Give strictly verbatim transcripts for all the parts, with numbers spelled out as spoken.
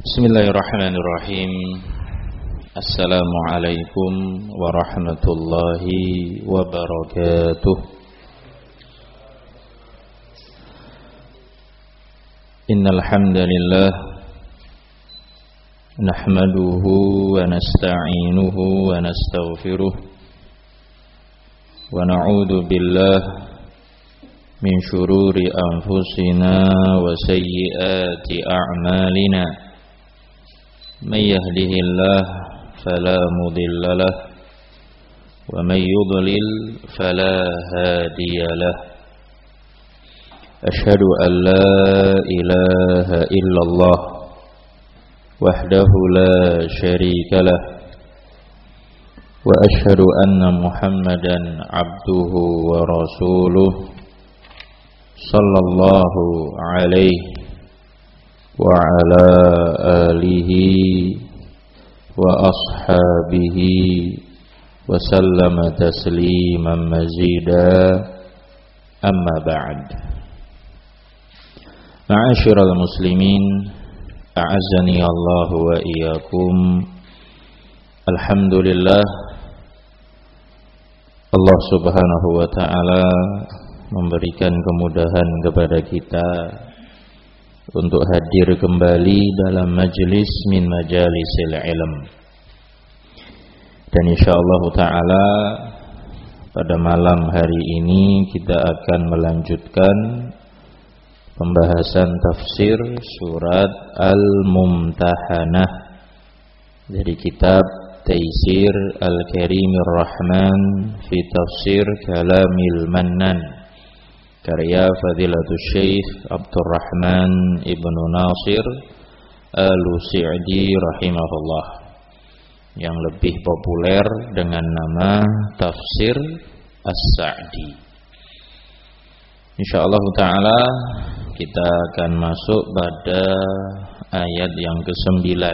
Bismillahirrahmanirrahim. Assalamualaikum warahmatullahi wabarakatuh. Innal hamdalillah nahmaduhu wa nasta'inuhu wa nastaghfiruh wa na'udzu billahi min syururi anfusina wa sayyiati a'malina. May yahdihillah fala mudilla lah wa may yudlil fala hadiyalah. Asyhadu an la ilaha illallah wahdahu la syarika lah wa asyhadu anna Muhammadan abduhu wa rasuluh sallallahu alaihi wa ala alihi wa ashabihi wa sallama tasliman mazida. Amma ba'd. Ma'asyiral muslimin, a'azzani Allah wa iyyakum. Alhamdulillah, Allah subhanahu wa ta'ala memberikan kemudahan kepada kita untuk hadir kembali dalam majlis min majalisil ilm. Dan insyaallah ta'ala pada malam hari ini kita akan melanjutkan pembahasan tafsir surat Al-Mumtahanah dari kitab Taisir Al-Karimir Rahman fi Tafsir Kalamil Mannan karya Fadilatul Syekh Abdurrahman Ibnu Nasir Al-Sa'di rahimahullah, yang lebih populer dengan nama Tafsir As-Sa'di. Insyaallah ta'ala kita akan masuk pada ayat yang kesembilan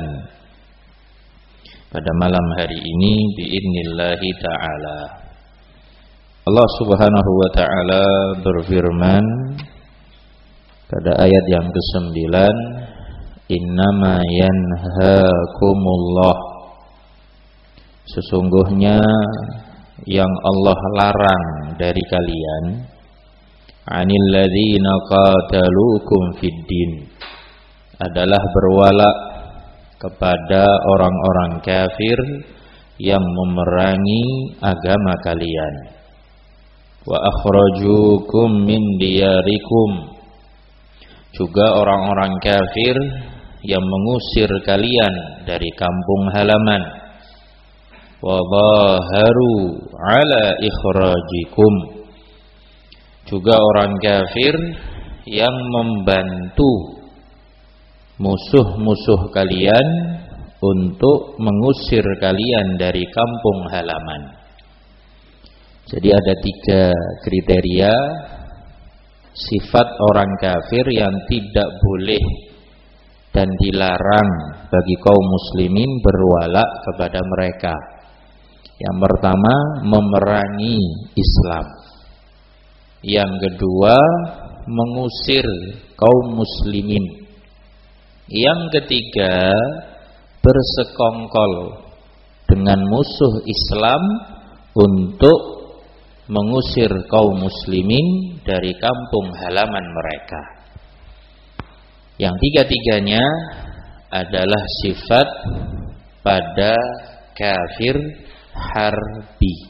pada malam hari ini biidnillahi ta'ala. Allah subhanahu wa ta'ala berfirman pada ayat yang kesembilan, innama yanhaakumullah, sesungguhnya yang Allah larang dari kalian, anil ladzina qataluukum fid din, adalah berwala kepada orang-orang kafir yang memerangi agama kalian. Wa akhrajukum min diyarikum, juga orang-orang kafir yang mengusir kalian dari kampung halaman. Wa dhaharu ala ikhrajikum, juga orang kafir yang membantu musuh-musuh kalian untuk mengusir kalian dari kampung halaman. Jadi ada tiga kriteria sifat orang kafir yang tidak boleh dan dilarang bagi kaum muslimin berwala kepada mereka. Yang pertama, memerangi Islam. Yang kedua, mengusir kaum muslimin. Yang ketiga, bersekongkol dengan musuh Islam untuk mengusir kaum muslimin dari kampung halaman mereka. Yang tiga-tiganya adalah sifat pada kafir harbi.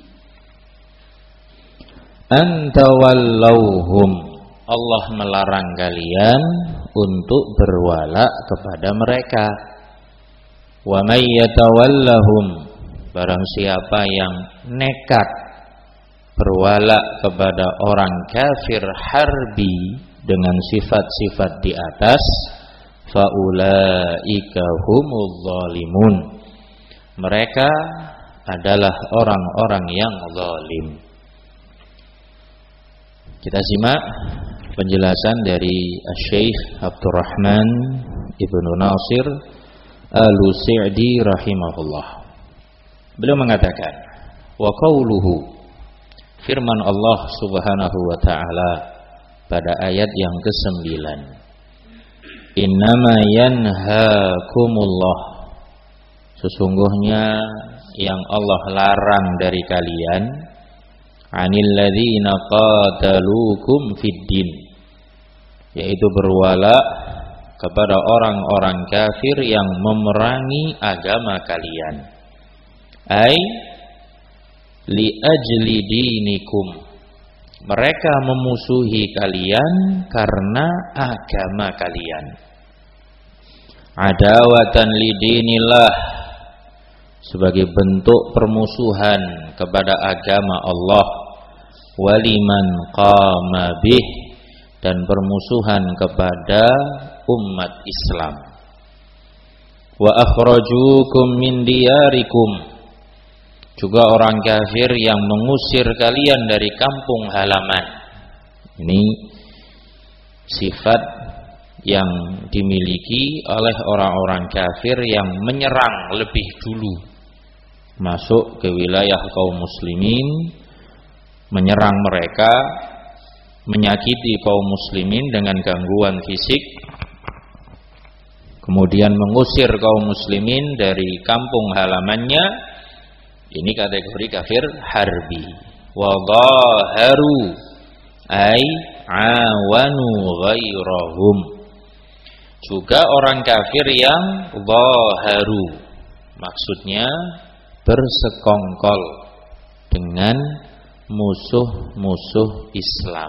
Antawallauhum, Allah melarang kalian untuk berwala kepada mereka. Wa may yatawallahum, barang siapa yang nekat berwala kepada orang kafir harbi dengan sifat-sifat di atas, faulaika humul zalimun, mereka adalah orang-orang yang zalim. Kita simak penjelasan dari Syekh Abdurrahman Ibnu Nasir Al-Sa'di rahimahullah. Beliau mengatakan, wa qauluhu, firman Allah subhanahu wa ta'ala pada ayat yang kesembilan, Innama yanhaakumullah, sesungguhnya yang Allah larang dari kalian, anil ladzina qataluukum fid din, yaitu berwala kepada orang-orang kafir yang memerangi agama kalian. Ai li ajli dinikum, mereka memusuhi kalian karena agama kalian. Adawatan lidinillah, sebagai bentuk permusuhan kepada agama Allah. Waliman qama bih, dan permusuhan kepada umat Islam. Wa akhrajukum min diyarikum, juga orang kafir yang mengusir kalian dari kampung halaman. Ini sifat yang dimiliki oleh orang-orang kafir yang menyerang lebih dulu masuk ke wilayah kaum muslimin, menyerang mereka, menyakiti kaum muslimin dengan gangguan fisik, kemudian mengusir kaum muslimin dari kampung halamannya. Ini kategori kafir harbi. Wa dhaharu ay awanu ghairahum, juga orang kafir yang dhaharu, maksudnya bersekongkol dengan musuh-musuh Islam.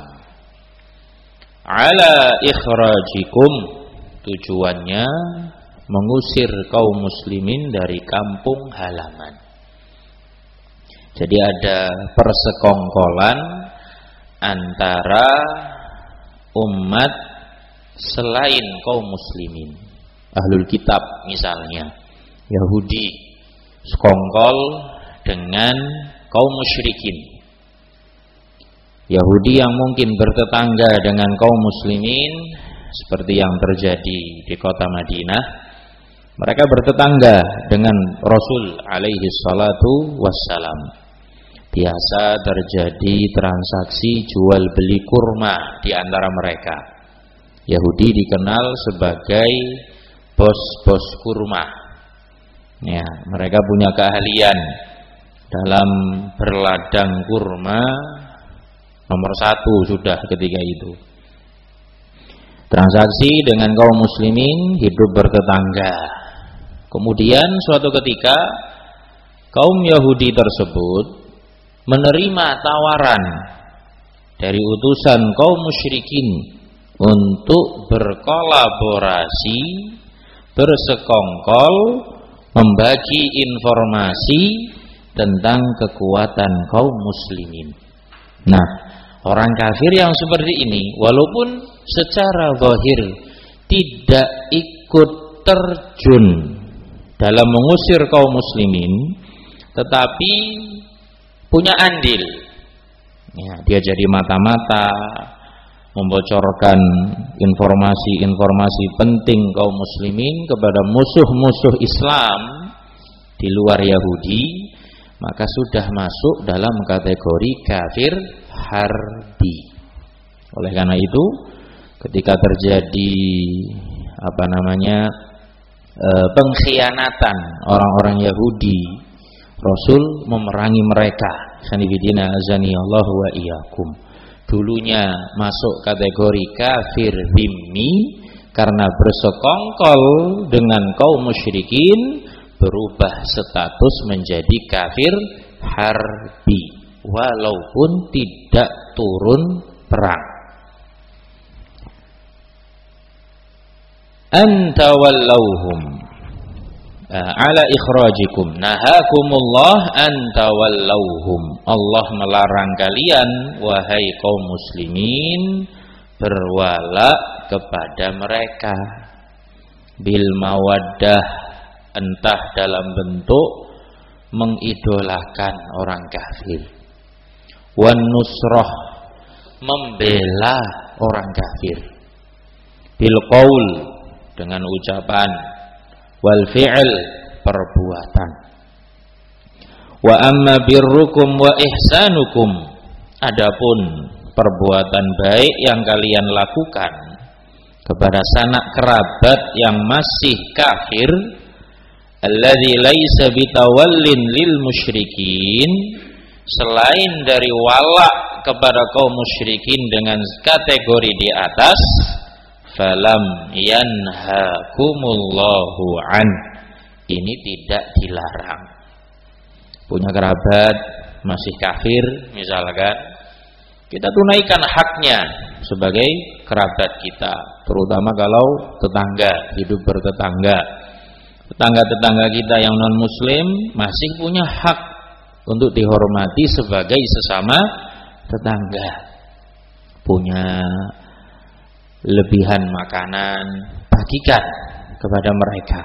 Ala ikhrajikum, tujuannya mengusir kaum muslimin dari kampung halaman. Jadi ada persekongkolan antara umat selain kaum muslimin. Ahlul kitab misalnya, Yahudi sekongkol dengan kaum musyrikin. Yahudi yang mungkin bertetangga dengan kaum muslimin, seperti yang terjadi di kota Madinah, mereka bertetangga dengan Rasul alaihi salatu wassalam. Biasa terjadi transaksi jual beli kurma di antara mereka. Yahudi dikenal sebagai bos-bos kurma. Ya, mereka punya keahlian dalam berladang kurma, nomor satu sudah ketika itu. Transaksi dengan kaum muslimin, hidup bertetangga. Kemudian suatu ketika kaum Yahudi tersebut menerima tawaran dari utusan kaum musyrikin untuk berkolaborasi, bersekongkol, membagi informasi tentang kekuatan kaum muslimin. Nah, orang kafir yang seperti ini, walaupun secara zahir tidak ikut terjun dalam mengusir kaum muslimin, tetapi punya andil. Ya, dia jadi mata-mata membocorkan informasi-informasi penting kaum muslimin kepada musuh-musuh Islam di luar Yahudi, maka sudah masuk dalam kategori kafir harbi. Oleh karena itu, ketika terjadi apa namanya e, pengkhianatan orang-orang Yahudi, Rasul memerangi mereka. Sanibidina azani Allah wa iyyakum. Dulunya masuk kategori kafir dhimmi karena bersekongkol dengan kaum musyrikin, berubah status menjadi kafir harbi walaupun tidak turun perang. Anta wallauhum ala ikhrajikum nahakumullah anta wallauhum, Allah melarang kalian wahai kaum muslimin berwala kepada mereka bil mawaddah, entah dalam bentuk mengidolakan orang kafir, wan nusrah, membela orang kafir, bil qaul, dengan ucapan, wal fi'l, perbuatan. Wa amma birrukum wa ihsanukum, adapun perbuatan baik yang kalian lakukan, kepada sanak kerabat yang masih kafir, alladzi laisa bitawallin lil musyrikin, selain dari wala kepada kaum musyrikin dengan kategori di atas, falam yanhakumullahu an, ini tidak dilarang. Punya kerabat masih kafir misalkan, kita tunaikan haknya sebagai kerabat kita, terutama kalau tetangga, hidup bertetangga. Tetangga-tetangga kita yang non muslim masih punya hak untuk dihormati sebagai sesama tetangga. Punya lebihan makanan, bagikan kepada mereka.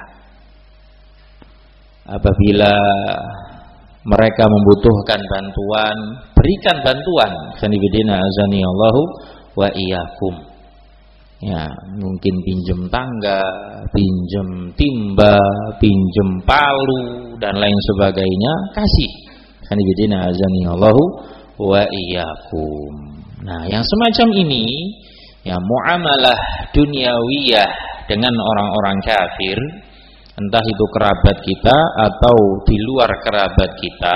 Apabila mereka membutuhkan bantuan, berikan bantuan. Sanibidina azanillahu wa iyyakum. Ya, mungkin pinjem tangga, pinjem timba, pinjem palu dan lain sebagainya, kasih. Sanibidina azanillahu wa iyyakum. Nah, yang semacam ini, ya, muamalah duniawiyah dengan orang-orang kafir, entah itu kerabat kita atau di luar kerabat kita,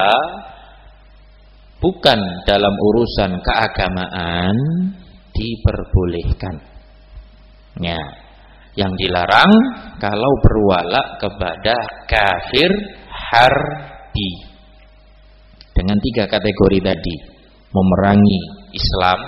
bukan dalam urusan keagamaan, diperbolehkan. Ya, yang dilarang kalau berwala kepada kafir harbi dengan tiga kategori tadi: memerangi Islam,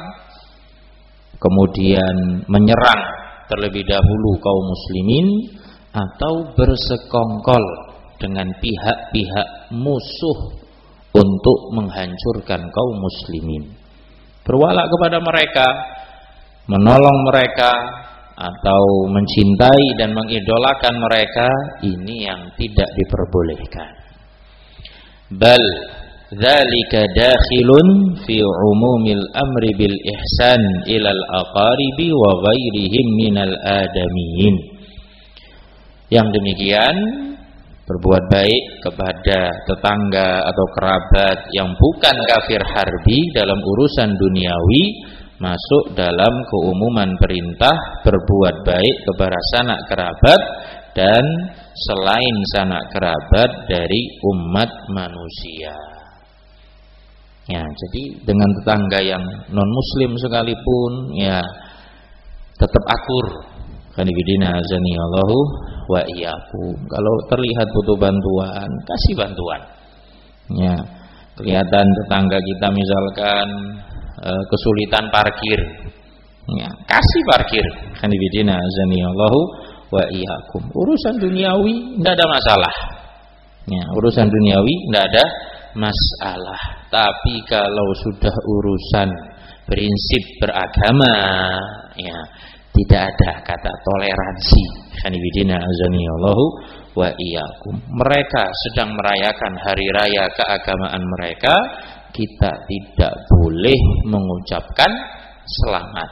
kemudian menyerang terlebih dahulu kaum muslimin, atau bersekongkol dengan pihak-pihak musuh untuk menghancurkan kaum muslimin. Berwala kepada mereka, menolong mereka, atau mencintai dan mengidolakan mereka, ini yang tidak diperbolehkan. Bal dzalika dakhilun fi umumil amri bil ihsan ilal aqaribi wa ghairihim minal adamiyin. Yang demikian, berbuat baik kepada tetangga atau kerabat yang bukan kafir harbi dalam urusan duniawi, masuk dalam keumuman perintah berbuat baik kepada sanak kerabat dan selain sanak kerabat dari umat manusia. Ya, jadi dengan tetangga yang non muslim sekalipun, ya, tetap akur. Kanibidina azani Allahu wa iyyakum. Kalau terlihat butuh bantuan, kasih bantuan. Ya, kelihatan tetangga kita misalkan e, kesulitan parkir, ya, kasih parkir. Kanibidina azani Allahu wa iyyakum. Urusan duniawi tidak ada masalah. Ya, urusan duniawi tidak ada masalah. Tapi kalau sudah urusan prinsip beragama, ya, tidak ada kata toleransi. Hanifidina azanillahu wa iyyakum. Mereka sedang merayakan hari raya keagamaan mereka, kita tidak boleh mengucapkan selamat.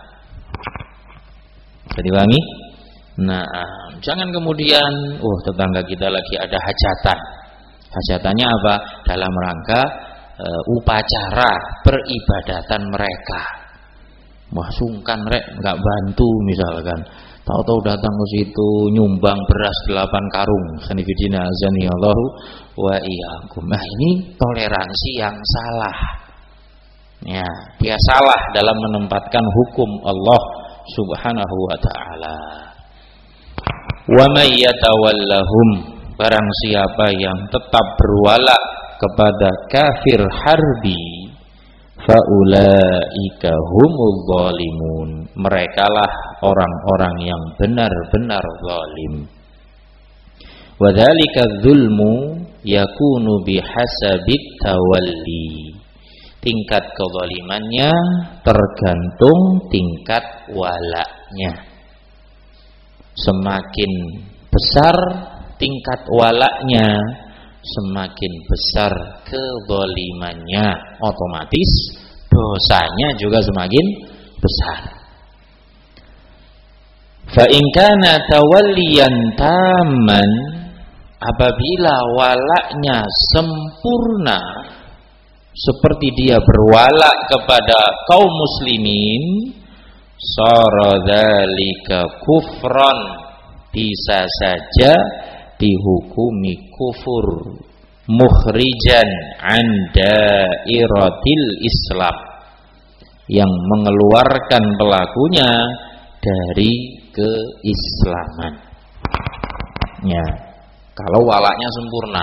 Jadi wangi? Nah, jangan kemudian, oh tetangga kita lagi ada hajatan. Hajatannya apa? Dalam rangka e, upacara peribadatan mereka. Wah, sungkan rek, nggak bantu misalkan. Tahu-tahu datang ke situ nyumbang beras delapan karung. Sanifidina azani Allahu wa iyyakum. Nah, ini toleransi yang salah. Ya, dia salah dalam menempatkan hukum Allah Subhanahu wa taala. Wa may yatawallahum, barang siapa yang tetap berwala kepada kafir harbi, faulaika humul zalimun, merekalah orang-orang yang benar-benar zalim. Wa dzalika dzulmu yakunu bihasabit tawalli, tingkat kezalimannya tergantung tingkat walaknya. Semakin besar tingkat walaknya, semakin besar kezalimannya, otomatis dosanya juga semakin besar. Fa in kana tawalliyan tamman, apabila walaknya sempurna seperti dia berwala kepada kaum muslimin, sara dzalika kufran, bisa saja dihukumi kufur, mukhrijan an dairatil Islam, yang mengeluarkan pelakunya dari keislaman. Ya, kalau walaknya sempurna,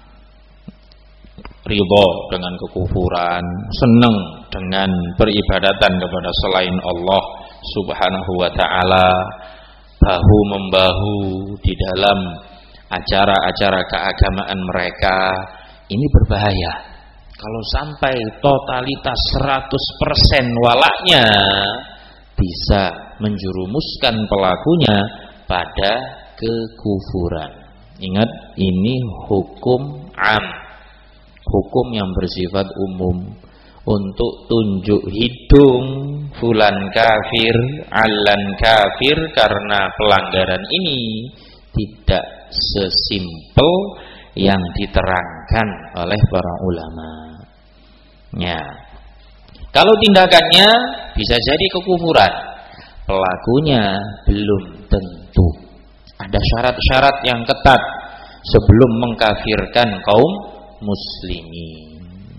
ridho dengan kekufuran, senang dengan peribadatan kepada selain Allah Subhanahu wa ta'ala, bahu membahu di dalam acara-acara keagamaan mereka, ini berbahaya. Kalau sampai totalitas seratus persen walaknya, bisa menjerumuskan pelakunya pada kekufuran. Ingat, ini hukum am, hukum yang bersifat umum. Untuk tunjuk hidung fulan kafir, alan kafir karena pelanggaran ini tidak sesimpel yang diterangkan oleh para ulama. Ya, kalau tindakannya bisa jadi kekufuran, pelakunya belum tentu. Ada syarat-syarat yang ketat sebelum mengkafirkan kaum muslimin.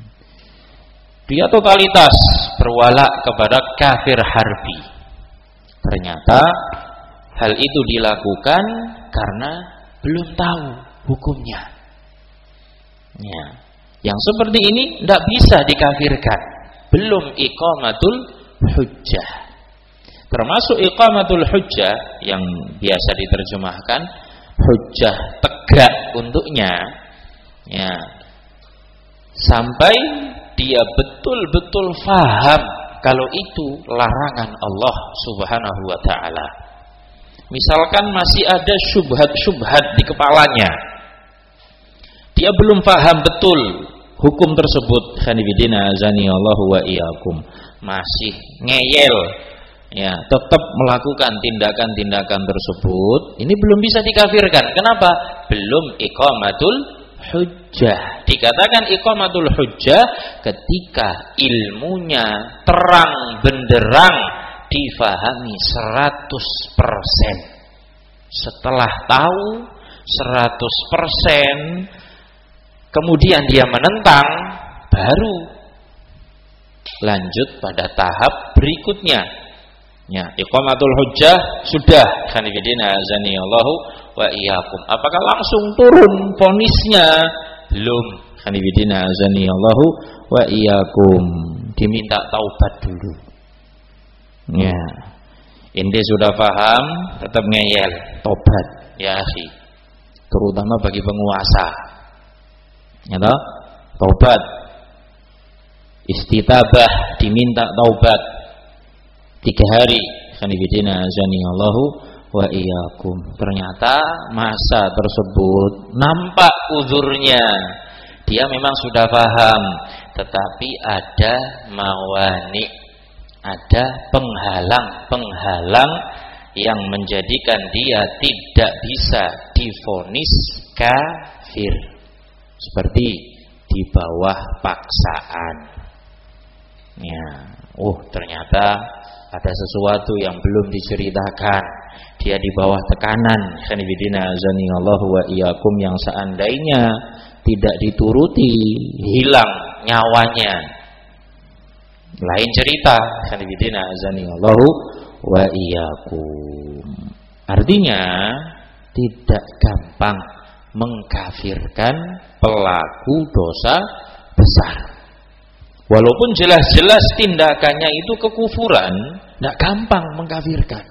Dia totalitas berwalak kepada kafir harbi. Ternyata hal itu dilakukan karena belum tahu hukumnya. Ya, yang seperti ini tidak bisa dikafirkan. Belum iqamatul hujjah. Termasuk iqamatul hujjah yang biasa diterjemahkan hujjah tegak untuknya. Ya, sampai dia betul-betul faham kalau itu larangan Allah Subhanahu wa ta'ala. Misalkan masih ada syubhat-syubhat di kepalanya, dia belum paham betul hukum tersebut, khanifidina azani Allahu wa iyyakum, masih ngeyel, ya, tetap melakukan tindakan-tindakan tersebut, ini belum bisa dikafirkan. Kenapa? Belum iqamatul hujjah. Dikatakan iqamatul hujjah ketika ilmunya terang benderang, difahami seratus persen. Setelah tahu seratus persen, kemudian dia menentang, baru lanjut pada tahap berikutnya. Ya, iqamatul hujjah sudah, khanifidina azani Allahu wa iyyakum. Apakah langsung turun vonisnya? Belum, khanifidina azani Allahu wa iyyakum. Diminta taubat dulu. Ya, ente sudah paham, tetap ngeyel, tobat ya akhi. Terutama bagi penguasa. Ya toh? Taubat. Istitabah, diminta taubat. Tiga hari, khanifidina azani Allahu wa iyyakum. Ternyata masa tersebut nampak uzurnya, dia memang sudah paham, tetapi ada mawani, ada penghalang-penghalang yang menjadikan dia tidak bisa divonis kafir, seperti di bawah paksaan. Ya, oh ternyata ada sesuatu yang belum diceritakan, dia di bawah tekanan, khanifidina azani Allahu wa iyyakum, yang seandainya tidak dituruti hilang nyawanya. Lain cerita, khanifidina azani Allahu wa iyyakum. Artinya tidak gampang mengkafirkan pelaku dosa besar. Walaupun jelas-jelas tindakannya itu kekufuran, tidak gampang mengkafirkan.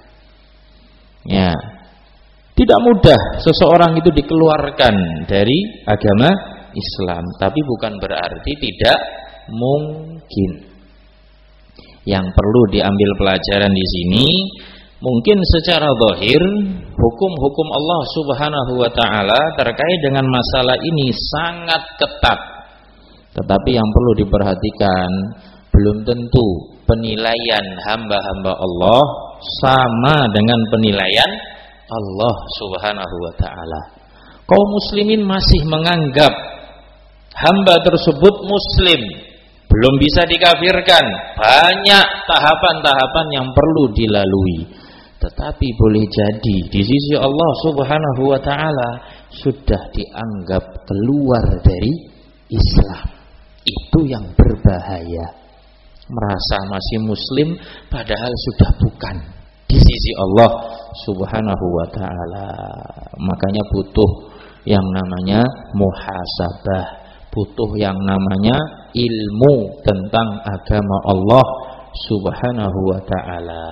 Ya, tidak mudah seseorang itu dikeluarkan dari agama Islam, tapi bukan berarti tidak mungkin. Yang perlu diambil pelajaran di sini, mungkin secara zahir hukum-hukum Allah Subhanahu wa ta'ala terkait dengan masalah ini sangat ketat. Tetapi yang perlu diperhatikan, belum tentu penilaian hamba-hamba Allah sama dengan penilaian Allah Subhanahu wa ta'ala. Kaum muslimin masih menganggap hamba tersebut muslim, belum bisa dikafirkan, banyak tahapan-tahapan yang perlu dilalui. Tetapi boleh jadi di sisi Allah Subhanahu wa taala sudah dianggap keluar dari Islam. Itu yang berbahaya. Merasa masih muslim padahal sudah bukan di sisi Allah Subhanahu wa taala. Makanya butuh yang namanya muhasabah, butuh yang namanya ilmu tentang agama Allah Subhanahu wa taala.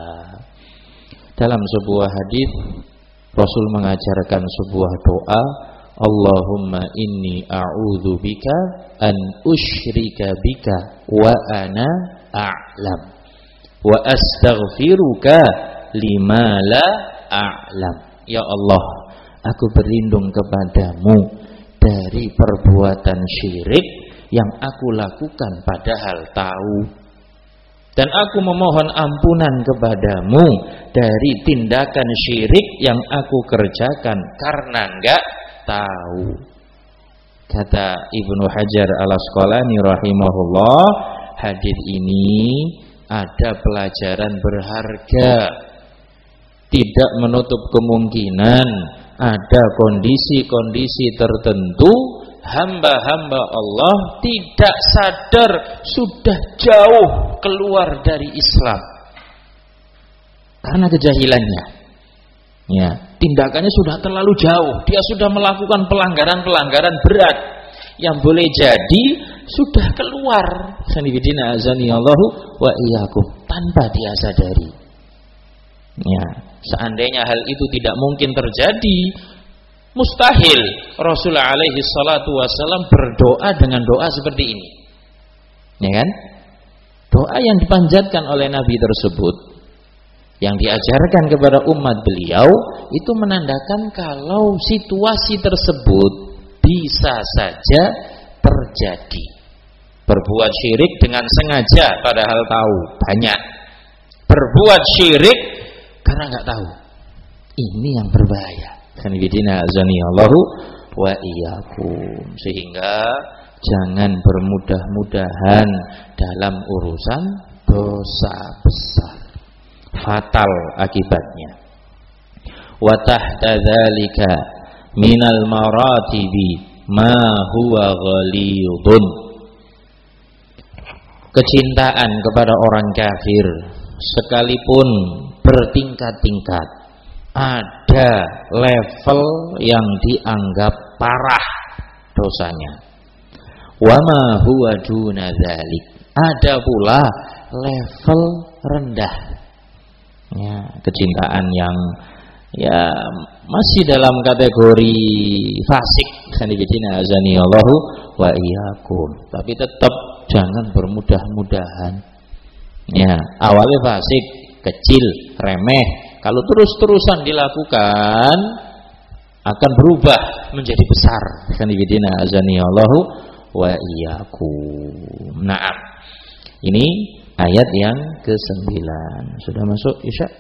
Dalam sebuah hadis Rasul mengajarkan sebuah doa, Allahumma inni a'udzu bika an usyrika bika wa ana a'lam wa astaghfiruka lima la a'lam. Ya Allah, aku berlindung kepadamu dari perbuatan syirik yang aku lakukan padahal tahu, dan aku memohon ampunan kepadamu dari tindakan syirik yang aku kerjakan karena enggak tahu. Kata Ibnu Hajar Al-Asqalani rahimahullah, hadis ini ada pelajaran berharga. Tidak menutup kemungkinan ada kondisi-kondisi tertentu hamba-hamba Allah tidak sadar sudah jauh keluar dari Islam karena kejahilannya. Ya, tindakannya sudah terlalu jauh, dia sudah melakukan pelanggaran-pelanggaran berat yang boleh jadi sudah keluar sanibidina azanillahu wa iyyakum tanpa dia sadari. Ya, seandainya hal itu tidak mungkin terjadi, mustahil Rasulullah alaihi salatu wasallam berdoa dengan doa seperti ini. Ya kan? Doa yang dipanjatkan oleh Nabi tersebut, yang diajarkan kepada umat beliau, itu menandakan kalau situasi tersebut bisa saja terjadi. Berbuat syirik dengan sengaja padahal tahu, banyak. Berbuat syirik karena nggak tahu. Ini yang berbahaya. Sanibidina azanillahu wa iyyakum. Sehingga jangan bermudah-mudahan dalam urusan dosa besar, fatal akibatnya. Wa tahta dzalika minal maratibi ma huwa ghalidun. Kecintaan kepada orang kafir sekalipun bertingkat-tingkat, ada level yang dianggap parah dosanya. Wa ma huwa duna dzalik, ada pula level rendah. Ya, kecintaan yang ya masih dalam kategori fasik, sanibidina azanillahu wa iyyakum, tapi tetap jangan bermudah-mudahan. Ya, awalnya fasik, kecil, remeh, kalau terus-terusan dilakukan akan berubah menjadi besar. Sanibidina azanillahu wa iyyakum. Naam. Ini ayat yang kesembilan. Sudah masuk Isya?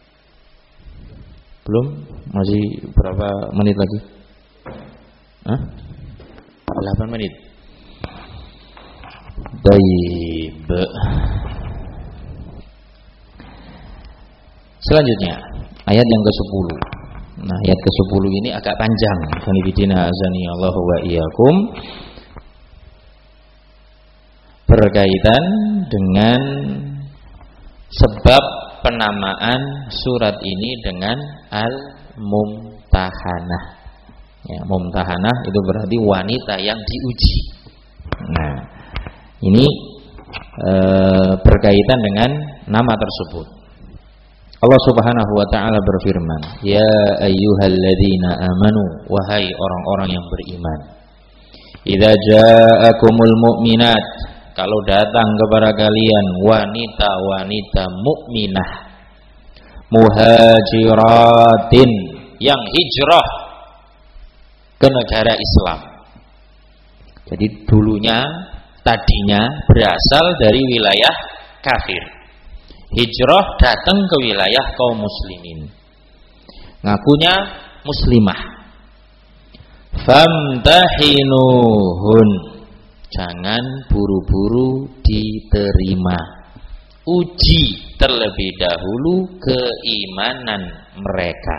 Belum? Masih berapa menit lagi? Hah? delapan menit. Baik. Selanjutnya ayat yang kesepuluh. Nah, ayat kesepuluh ini agak panjang. Sanibidina azanillahu wa iyyakum. Berkaitan dengan sebab penamaan surat ini dengan Al-Mumtahanah. Ya, Mumtahanah itu berarti wanita yang diuji. Nah, ini e, berkaitan dengan nama tersebut. Allah Subhanahu wa taala berfirman, "Ya ayyuhalladzina amanu, wahai orang-orang yang beriman. Idza ja'akumul mu'minat, kalau datang kepada kalian wanita-wanita mukminah, muhajiratin, yang hijrah ke negara Islam." Jadi dulunya, tadinya berasal dari wilayah kafir, hijrah datang ke wilayah kaum muslimin, ngakunya muslimah. Famtahinuhun, Jangan buru-buru diterima. Uji terlebih dahulu keimanan mereka.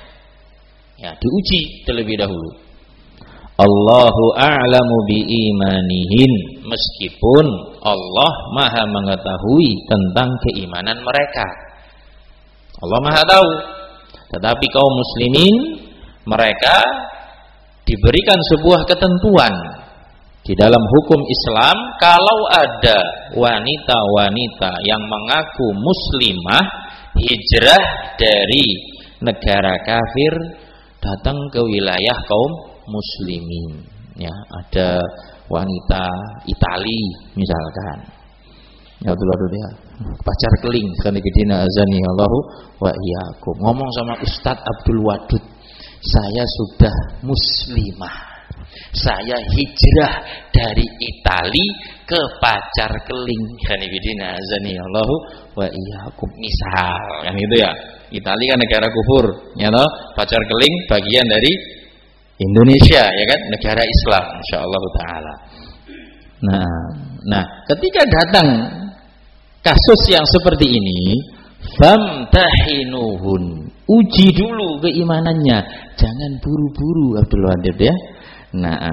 Ya, diuji terlebih dahulu. Allahu a'lamu biimanihin, meskipun Allah Maha mengetahui tentang keimanan mereka. Allah Maha tahu. Tetapi kaum muslimin mereka diberikan sebuah ketentuan di dalam hukum Islam, kalau ada wanita-wanita yang mengaku muslimah hijrah dari negara kafir datang ke wilayah kaum muslimin, ya, ada wanita Itali misalkan, ya betul betul ya, pacar keling kan dikidina azani Allahu wa iyyakum, ngomong sama Ustadz Abdul Wadud, saya sudah muslimah, saya hijrah dari Itali ke pacar keling kan dikidina azani Allahu wa iyyakum, misal kan itu ya. Itali kan negara kufur, ya toh, pacar keling bagian dari Indonesia, ya kan, negara Islam insyaallah taala. Nah, nah, ketika datang kasus yang seperti ini, famtahinuhun, uji dulu keimanannya, jangan buru-buru Abdul Wadid ya. Nah,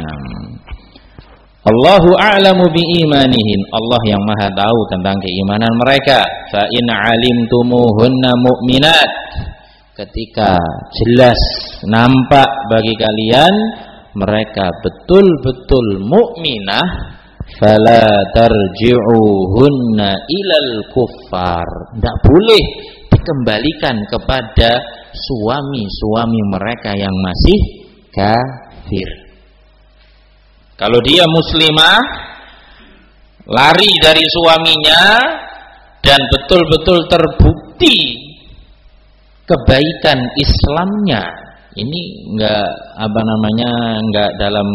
Allahu a'lamu biimanihin, Allah yang maha tahu tentang keimanan mereka. Fa in alimtumuhunna mu'minat, ketika jelas nampak bagi kalian mereka betul-betul mukminah, fala tarji'uhunna ilal kuffar, tidak boleh dikembalikan kepada suami-suami mereka yang masih kafir. Kalau dia muslimah lari dari suaminya dan betul-betul terbukti kebaikan Islamnya, ini enggak apa namanya enggak dalam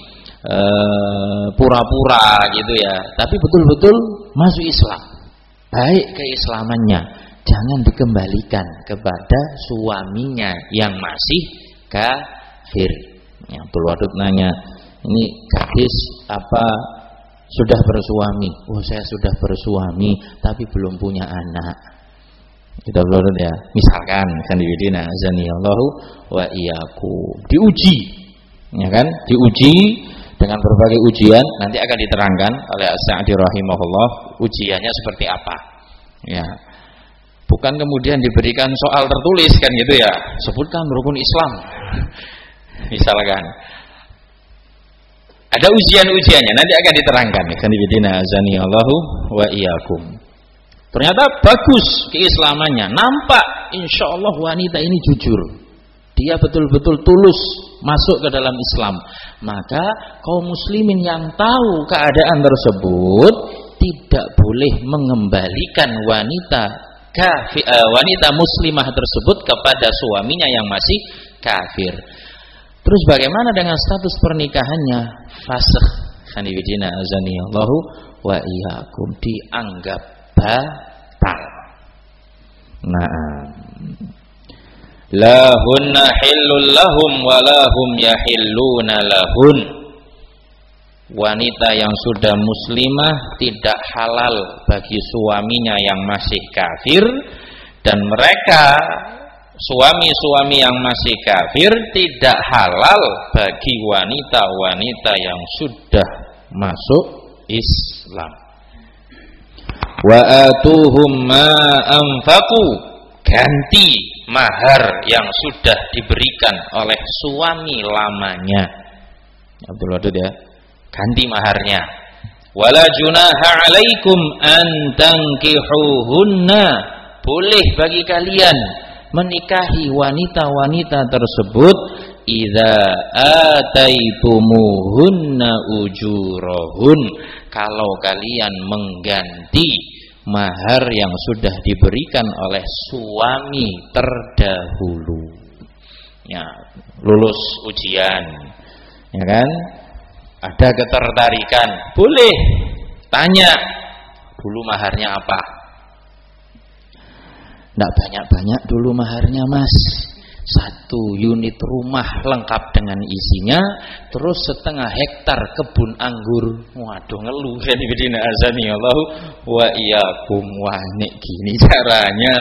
pura-pura e, gitu ya, tapi betul-betul masuk Islam, baik keislamannya, jangan dikembalikan kepada suaminya yang masih kafir. Ya, Abdul Wadud nanya, ini gadis apa sudah bersuami? Oh, saya sudah bersuami tapi belum punya anak. Kita belum ya. Misalkan kan diwidina azani Allahu wa iyyakum. Diuji. Ya kan? Diuji dengan berbagai ujian, nanti akan diterangkan oleh As-Sa'di rahimahullah ujiannya seperti apa. Ya. Bukan kemudian diberikan soal tertulis kan gitu ya. Sebutkan rukun Islam. Misalkan ada ujian-ujiannya, nanti akan diterangkan. Kanibidina azani Allahu wa iyyakum. Ternyata bagus keislamannya, nampak insya Allah wanita ini jujur, dia betul-betul tulus masuk ke dalam Islam. Maka kaum muslimin yang tahu keadaan tersebut tidak boleh mengembalikan wanita kafir, uh, wanita muslimah tersebut kepada suaminya yang masih kafir. Terus bagaimana dengan status pernikahannya? Fasakh. Khanibidina azani Allahu wa iyyakum, dianggap batal. Nah, la hunna hillul lahum wa lahum yahilluna lahun. Wanita yang sudah muslimah tidak halal bagi suaminya yang masih kafir, dan mereka suami-suami yang masih kafir tidak halal bagi wanita-wanita yang sudah masuk Islam. Wa atuhum ma anfaqu, ganti mahar yang sudah diberikan oleh suami lamanya. Abdul Wadud ya, ganti maharnya. Wala junaha alaikum an tankihuhunna, boleh bagi kalian menikahi wanita-wanita tersebut idza ataitumuhunna ujurahun, kalau kalian mengganti mahar yang sudah diberikan oleh suami terdahulu. Ya, lulus ujian, ya kan? Ada ketertarikan, boleh tanya dulu maharnya apa. Tidak banyak-banyak dulu maharnya mas, Satu unit rumah lengkap dengan isinya, terus setengah hektar kebun anggur. Waduh, ngeluh kan ibadina azani Allah wa iyyakum. Wah, nek gini caranya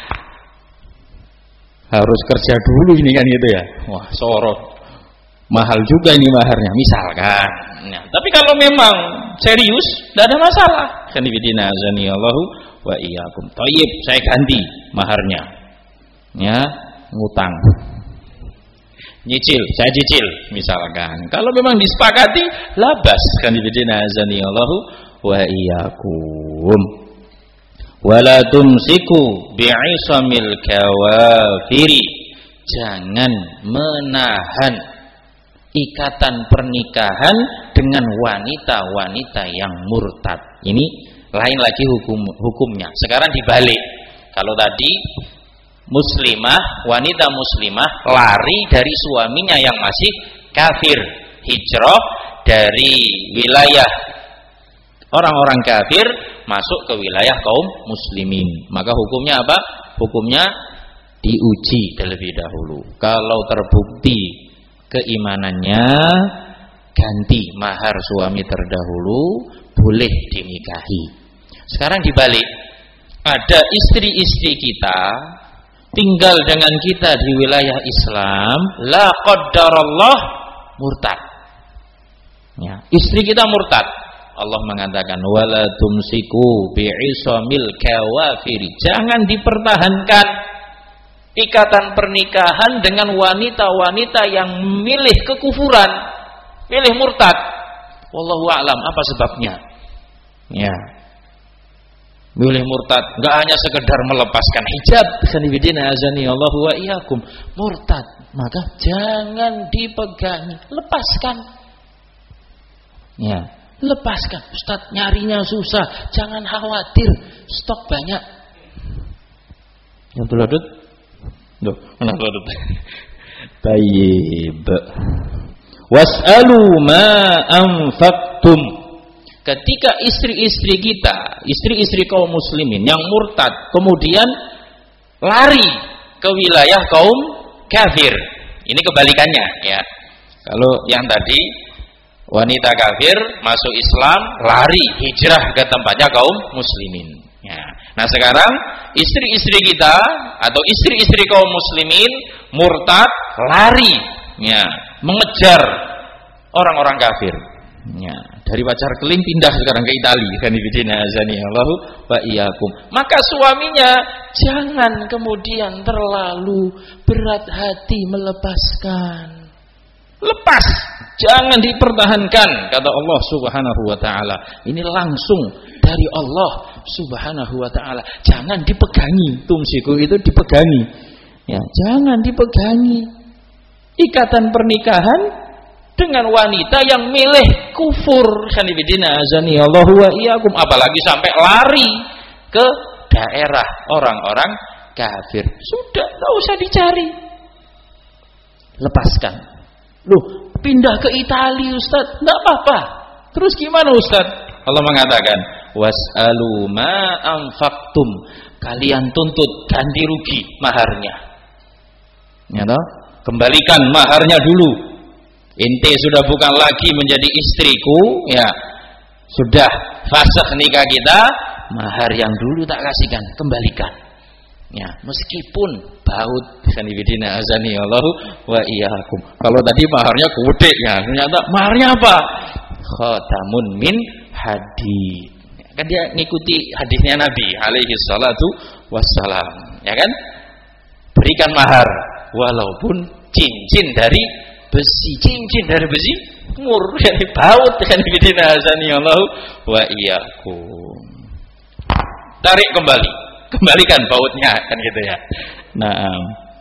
harus kerja dulu ini kan gitu ya. Wah, sorot. Mahal juga ini maharnya misalkan. Nah, tapi kalau memang serius tidak ada masalah. Kan ibadina azani Allah wa iyyakum. Thayyib, saya ganti maharnya. Ya, ngutang, nyicil, saya cicil misalkan. Kalau memang disepakati, labas kan ibadina azani Allah wa iyyakum. Wala tumsiku bi'isamil kawafiri. Jangan menahan ikatan pernikahan dengan wanita-wanita yang murtad. Ini lain lagi hukum hukumnya. Sekarang dibalik. Kalau tadi muslimah, wanita muslimah lari dari suaminya yang masih kafir, hijrah dari wilayah orang-orang kafir masuk ke wilayah kaum muslimin. Maka hukumnya apa? Hukumnya diuji terlebih dahulu. Kalau terbukti keimanannya, ganti mahar suami terdahulu, boleh dinikahi. Sekarang dibalik, ada istri-istri kita tinggal dengan kita di wilayah Islam, la qaddarallah murtad. Ya, istri kita murtad. Allah mengatakan wala tumsiku bi'isamil kawafiri. Jangan dipertahankan ikatan pernikahan dengan wanita-wanita yang memilih kekufuran, milih murtad. Wallahu a'lam, apa sebabnya? Ya. Milih murtad, enggak hanya sekedar melepaskan hijab, sanibidina azani Allahu wa iyyakum, murtad, maka jangan dipegangi, lepaskan. Ya, lepaskan. Ustaz, nyarinya susah, jangan khawatir, stok banyak. Yang tuladut? Duh, mana tuladut? Tayyib. Was'alu ma anfaqtum. Ketika istri-istri kita, istri-istri kaum muslimin yang murtad kemudian lari ke wilayah kaum kafir. Ini kebalikannya ya. Kalau yang tadi wanita kafir masuk Islam, lari hijrah ke tempatnya kaum muslimin. Ya. Nah, sekarang istri-istri kita atau istri-istri kaum muslimin murtad lari ya, mengejar orang-orang kafir. Ya, dari pacar keling pindah sekarang ke Italia, kan ibidina azani Allahu wa iyyakum. Maka suaminya jangan kemudian terlalu berat hati melepaskan. Lepas, jangan dipertahankan, kata Allah Subhanahu wa taala. Ini langsung dari Allah Subhanahu wa taala. Jangan dipegangi, tumsiku itu dipegangi. Ya, jangan dipegangi. Ikatan pernikahan dengan wanita yang milih kufur, sanibidina azani Allahu wa iyyakum, apalagi sampai lari ke daerah orang-orang kafir. Sudah, tak usah dicari, lepaskan. Loh, pindah ke Italia Ustaz, enggak apa-apa. Terus gimana Ustaz? Allah mengatakan was'alu ma anfaqtum, kalian tuntut ganti rugi maharnya. Ya toh? Kembalikan maharnya dulu. Ente sudah bukan lagi menjadi istriku, ya sudah fasakh nikah kita, mahar yang dulu tak kasihkan, kembalikan. Ya, meskipun baut, sanibidina azani Allahu wa iyyakum. Kalau tadi maharnya gede ya, ternyata maharnya apa? Khatamun min hadid. Kan dia ngikuti hadisnya Nabi alaihi salatu wassalam, ya kan? Berikan mahar walaupun cincin dari besi, cincin dari besi, mur dari baut, kan ibidina azani Allah wa iyyakum. Tarik kembali, kembalikan bautnya, kan gitu ya. Nah,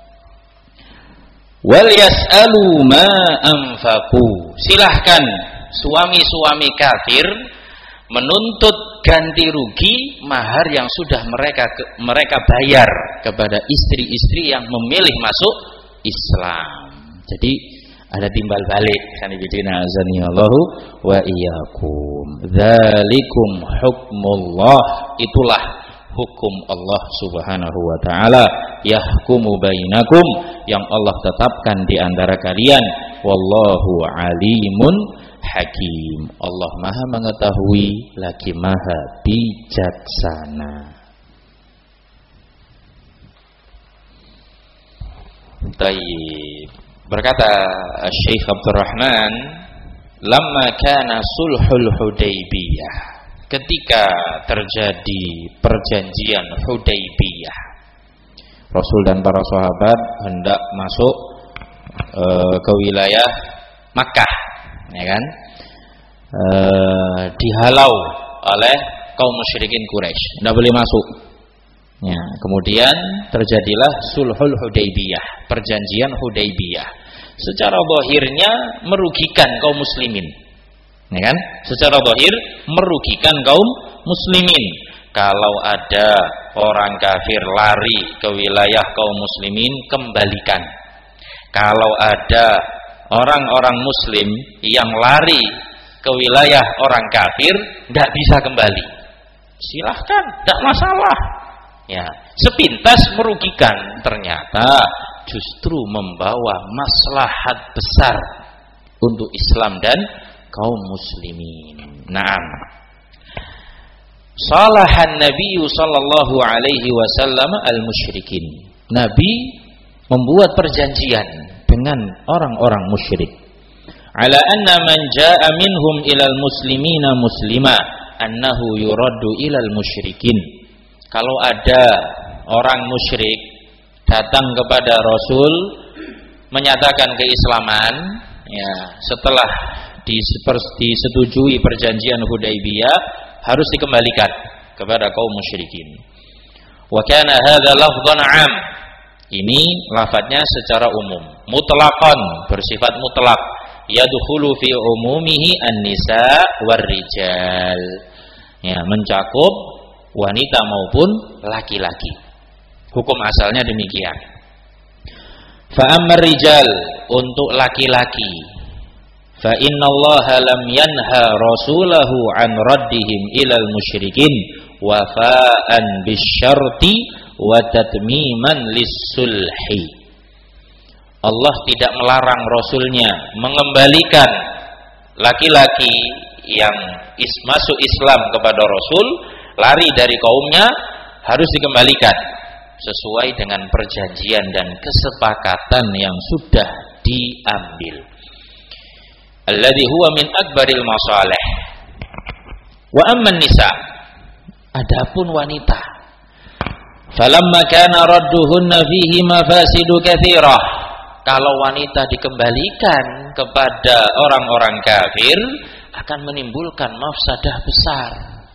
wal yas'alu ma anfaqu. Silahkan suami-suami kafir menuntut ganti rugi mahar yang sudah mereka mereka bayar kepada istri-istri yang memilih masuk Islam. Jadi ada timbal balik, kan ibidina azani Allahu wa iyyakum. Dzalikum hukmullah, itulah hukum Allah Subhanahu wa taala, yahkumu bainakum, yang Allah tetapkan di antara kalian, wallahu alimun hakim. Allah Maha mengetahui lagi Maha bijaksana. Tayyib. Berkata Syekh Abdurrahman, lamma kana sulhul Hudaybiyah, ketika terjadi perjanjian Hudaybiyah, Rasul dan para sahabat hendak masuk e, ke wilayah Makkah, ya kan? E, dihalau oleh kaum musyrikin Quraisy, tidak boleh masuk. Ya, kemudian terjadilah sulhul Hudaybiyah, perjanjian Hudaybiyah. Secara zahirnya merugikan kaum muslimin, ya kan? Secara zahir merugikan kaum muslimin. Kalau ada orang kafir lari ke wilayah kaum muslimin, kembalikan. Kalau ada orang-orang muslim yang lari ke wilayah orang kafir, tidak bisa kembali. Silahkan, tidak masalah. Ya, sepintas merugikan, ternyata justru membawa maslahat besar untuk Islam dan kaum muslimin. Naam. Salahan Nabi sallallahu alaihi wasallam al-musyrikin. Nabi membuat perjanjian dengan orang-orang musyrik. Ala anna man jaa minhum ilal muslimina muslima annahu yuraddu ilal musyrikin. Kalau ada orang musyrik datang kepada Rasul menyatakan keislaman, ya, setelah disetujui perjanjian Hudaybiyah, harus dikembalikan kepada kaum musyrikin. Wa kana hadza lafdhan 'am. Ini lafadznya secara umum, mutlaqan, bersifat mutlak. Yadkhulu fi umumihi an-nisa war rijal. Ya, mencakup wanita maupun laki-laki. Hukum asalnya demikian. Fa ammar rijal, untuk laki-laki, fa innallaha lam yanha rasulahu an raddihim ilal musyrikin wafa'an bisyarti wa tatmiman lis-sulhi. Allah tidak melarang Rasulnya mengembalikan laki-laki yang is, masuk Islam kepada Rasul, lari dari kaumnya, harus dikembalikan sesuai dengan perjanjian dan kesepakatan yang sudah diambil. Alladhi huwa min akbaril masalih. Wa amman nisa, adapun wanita, falamma kana radduhunna fihi mafasidu katsirah. Kalau wanita dikembalikan kepada orang-orang kafir, akan menimbulkan mafsadah besar.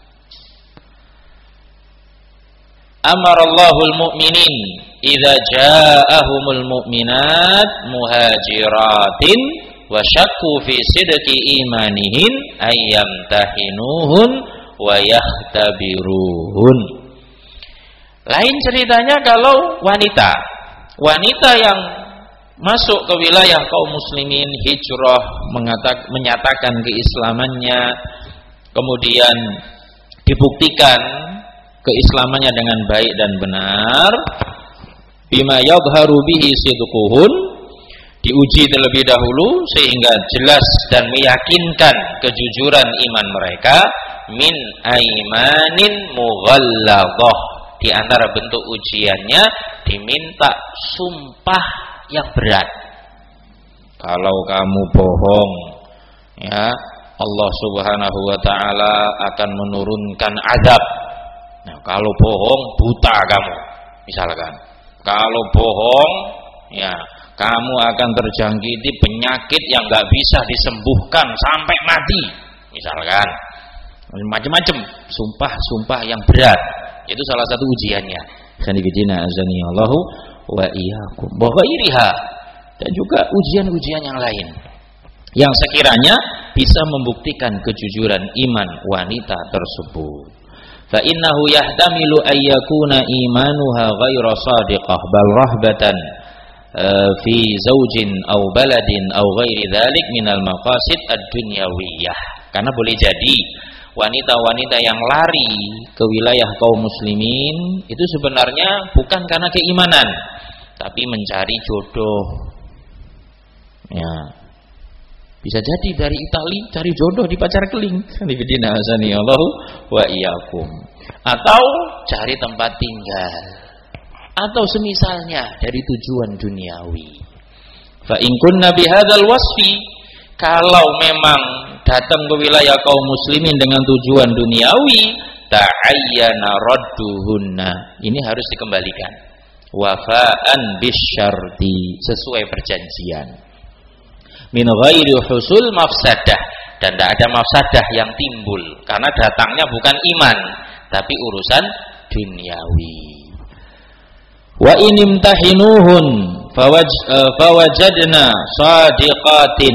Amarallahul mu'minin idza ja'ahumul mu'minat muhajiratin wa syakku fi sidqi imanihin ayyamtahinuhun wa yahtabiruhun. Lain ceritanya kalau wanita wanita yang masuk ke wilayah kaum muslimin, hijrah, mengatak, menyatakan keislamannya, kemudian dibuktikan keislamannya dengan baik dan benar, bima yadhharu bihi sidquhun, diuji terlebih dahulu sehingga jelas dan meyakinkan kejujuran iman mereka, min aimanin mughalladhah, di antara bentuk ujiannya diminta sumpah yang berat. Kalau kamu bohong, ya, Allah Subhanahu wa taala akan menurunkan azab. Nah, kalau bohong buta kamu, misalkan. Kalau bohong, ya, kamu akan terjangkiti penyakit yang nggak bisa disembuhkan sampai mati, misalkan. Macam-macam sumpah-sumpah yang berat. Itu salah satu ujiannya. Sanibidina azani Allahu wa iyyakum. Wa ghairiha, dan juga ujian-ujian yang lain yang sekiranya bisa membuktikan kejujuran iman wanita tersebut. Fa innahu yahtamilu ayyakuna imanuha ghaira sadiqah bal rahbatan fi zaujin aw baladin aw ghairi dzalik minal maqasid ad-dunyawiyah. Karena boleh jadi wanita-wanita yang lari ke wilayah kaum muslimin itu sebenarnya bukan karena keimanan, tapi mencari jodoh. Ya. Bisa jadi dari Itali cari jodoh di Pacar Keling. Kanibidina azani Allah wa iyyakum. Atau cari tempat tinggal. Atau semisalnya dari tujuan duniawi. Fa in kunna bihadzal wasfi, kalau memang datang ke wilayah kaum muslimin dengan tujuan duniawi, ta'ayyana radduhunna. Ini harus dikembalikan. Wafa'an bisyarti, sesuai perjanjian. Min ghairi husul mafsadah, dan tidak ada mafsadah yang timbul karena datangnya bukan iman tapi urusan duniawi. Wa inimtahinuhun fawaj, uh, fawajadna sadiqatin,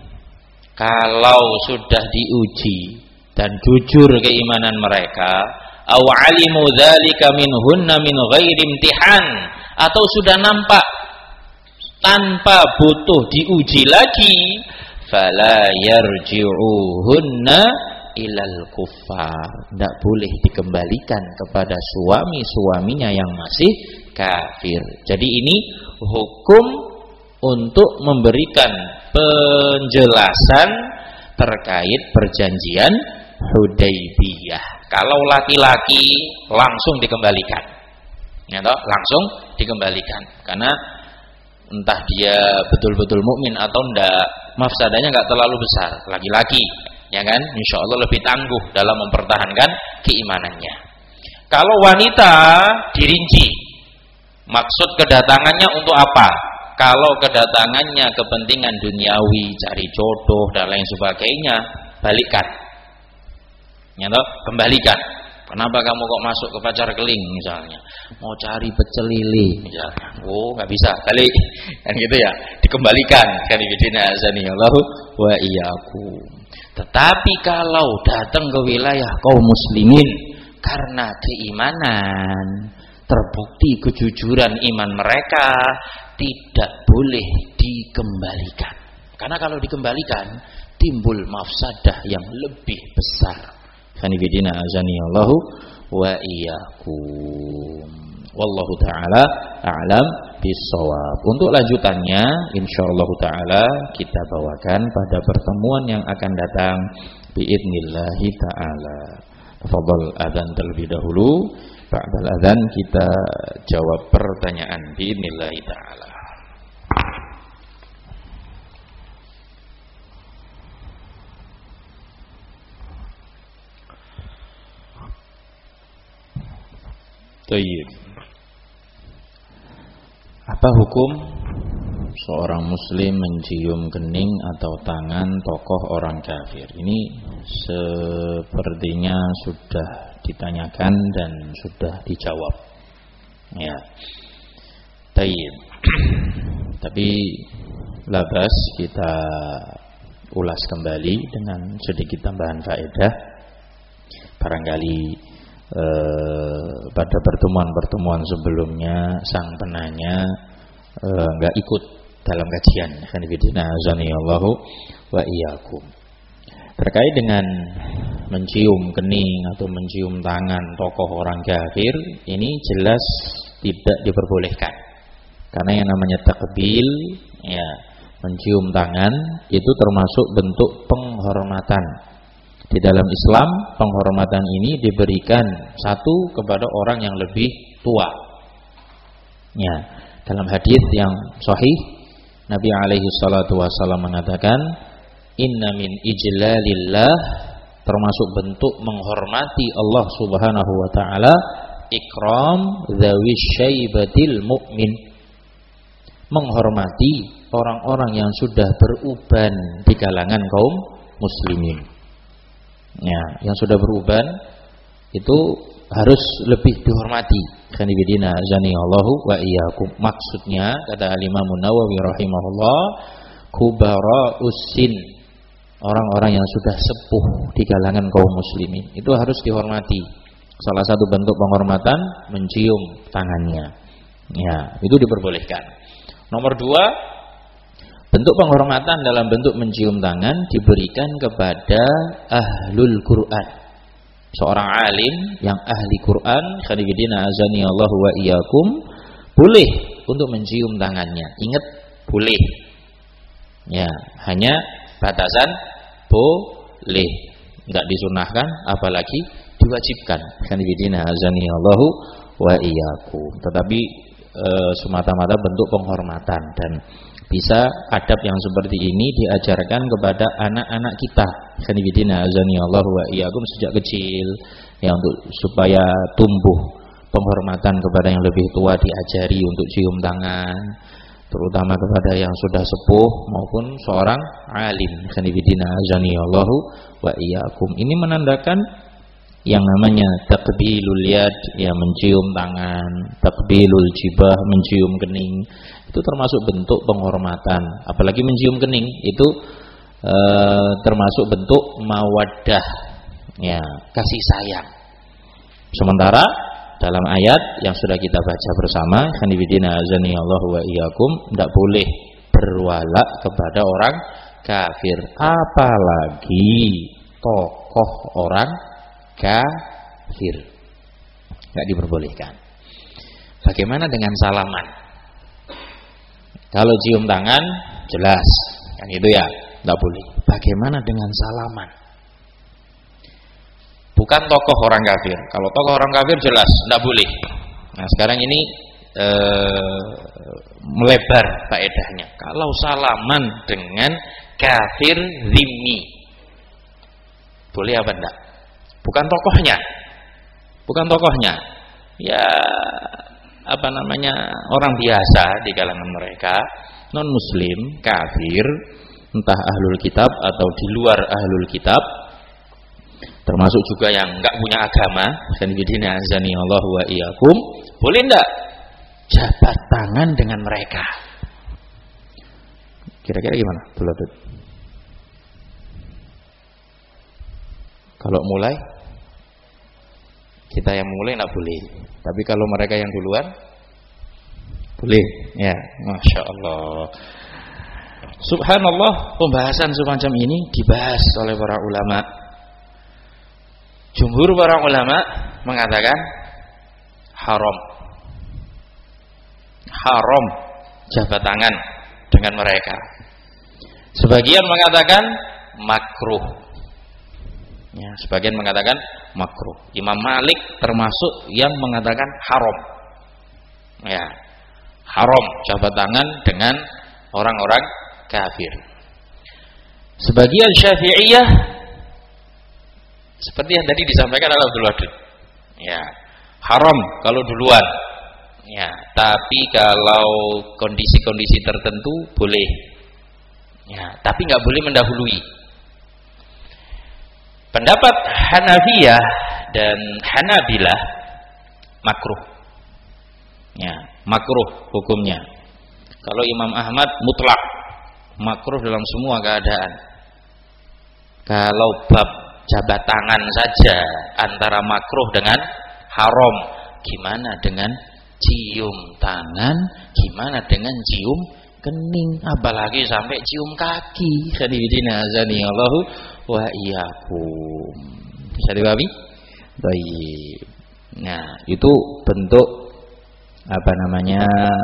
kalau sudah diuji dan jujur keimanan mereka, aw alimu dzalika minhunna min ghairi imtihan, atau sudah nampak tanpa butuh diuji lagi, fala yarji'uhunna ilal kuffar, tidak boleh dikembalikan kepada suami-suaminya yang masih kafir. Jadi ini hukum untuk memberikan penjelasan terkait perjanjian Hudaybiyah. Kalau laki-laki langsung dikembalikan, ya toh, langsung dikembalikan, karena entah dia betul-betul mukmin atau enggak, mafsadahnya enggak terlalu besar. Laki-laki, ya kan, insya Allah lebih tangguh dalam mempertahankan keimanannya. Kalau wanita dirinci, maksud kedatangannya untuk apa? Kalau kedatangannya kepentingan duniawi, cari jodoh dan lain sebagainya, balikan, ya toh, kembalikan. Kenapa kamu kok masuk ke Pacar Keling misalnya? Mau cari pecel lele misalnya. Oh, nggak bisa, balik. Kan gitu ya, dikembalikan. Kan ibidina azanillahu wa iyyakum. Tetapi kalau datang ke wilayah kaum muslimin karena keimanan, terbukti kejujuran iman mereka, tidak boleh dikembalikan. Karena kalau dikembalikan timbul mafsadah yang lebih besar. Kanibidina azanillahu wa iyyakum. Wallahu taala a'lam bissawab. Untuk lanjutannya insyaallah taala kita bawakan pada pertemuan yang akan datang biidznillah taala. Tafadhal adzan terlebih dahulu, ba'dal adzan kita jawab pertanyaan biidznillah taala. Tayyib. Apa hukum seorang muslim mencium kening atau tangan tokoh orang kafir? Ini sepertinya sudah ditanyakan dan sudah dijawab. Ya. Tayyib. Tapi labas kita ulas kembali dengan sedikit tambahan faedah. Barangkali Eh, pada pertemuan-pertemuan sebelumnya sang penanya enggak eh, ikut dalam kajian. Kanibidina azanillahu wa iyyakum. Terkait dengan mencium kening atau mencium tangan tokoh orang kafir, ini jelas tidak diperbolehkan. Karena yang namanya takbil, ya, mencium tangan itu termasuk bentuk penghormatan. Di dalam Islam, penghormatan ini diberikan satu kepada orang yang lebih tua. Ya, dalam hadis yang sahih, Nabi alaihi salatu wasallam mengatakan, "Inna min ijlalillah", termasuk bentuk menghormati Allah Subhanahu wa taala, ikram dzawis syaibatil mu'min. Menghormati orang-orang yang sudah beruban di kalangan kaum muslimin. Ya, yang sudah beruban itu harus lebih dihormati. Kanibidina azanillahu wa iyyakum. Maksudnya kata Imam Nawawi rahimahullah, kubara usin, orang-orang yang sudah sepuh di kalangan kaum muslimin itu harus dihormati. Salah satu bentuk penghormatan mencium tangannya. Ya, itu diperbolehkan. Nomor dua, Bentuk penghormatan dalam bentuk mencium tangan diberikan kepada ahlul Quran. Seorang alim yang ahli Quran, khadibidina azani Allah wa iyyakum, boleh untuk mencium tangannya. Ingat, boleh. Ya, hanya batasan boleh. Enggak disunahkan, apalagi diwajibkan. Khadibidina azani Allah wa iyyakum. Tetapi e, semata-mata bentuk penghormatan, dan bisa adab yang seperti ini diajarkan kepada anak-anak kita. Khadibidina azani Allah wa iyyakum sejak kecil, ya, untuk supaya tumbuh penghormatan kepada yang lebih tua, diajari untuk cium tangan, terutama kepada yang sudah sepuh maupun seorang alim. Khadibidina azani Allah wa iyyakum. Ini menandakan yang namanya takbilul yad, ya, mencium tangan, takbilul jibah, mencium kening, itu termasuk bentuk penghormatan. Apalagi mencium kening itu e, termasuk bentuk mawaddah, ya, kasih sayang. Sementara dalam ayat yang sudah kita baca bersama, khanifidina azani Allah wa iyyakum, tidak boleh berwala kepada orang kafir, apalagi tokoh orang kafir, nggak diperbolehkan. Bagaimana dengan salaman? Kalau cium tangan jelas, kan itu ya, nggak boleh. Bagaimana dengan salaman? Bukan tokoh orang kafir. Kalau tokoh orang kafir jelas nggak boleh. Nah, sekarang ini ee, melebar faedahnya. Kalau salaman dengan kafir zimmi, boleh apa enggak? Bukan tokohnya, bukan tokohnya, ya, apa namanya, orang biasa di kalangan mereka, non muslim, kafir, entah ahlul kitab atau di luar ahlul kitab, termasuk juga yang enggak punya agama. Sanibidina azani Allah wa iyyakum, boleh enggak jabat tangan dengan mereka? Kira-kira gimana? Tulatut. Kalau mulai, kita yang mulai enggak boleh. Tapi kalau mereka yang duluan, boleh. Ya, masya Allah. Subhanallah, pembahasan semacam ini dibahas oleh para ulama. Jumhur para ulama mengatakan haram, haram jabat tangan dengan mereka. Sebagian mengatakan makruh. Ya, sebagian mengatakan makruh. Imam Malik termasuk yang mengatakan haram. Ya, haram jabat tangan dengan orang-orang kafir. Sebagian Syafi'iyah seperti yang tadi disampaikan oleh Abdul Wadud, ya, haram kalau duluan, ya, tapi kalau kondisi-kondisi tertentu boleh, ya, tapi nggak boleh mendahului. Pendapat Hanafiyah dan Hanabilah makruh, ya, makruh hukumnya. Kalau Imam Ahmad mutlak makruh dalam semua keadaan. Kalau bab jabat tangan saja antara makruh dengan haram, gimana dengan cium tangan, gimana dengan cium kening, apalagi sampai cium kaki. Khadibidina azani Allahu wa iyyakum. Bisa dipahami? Baik. Nah, itu bentuk apa namanya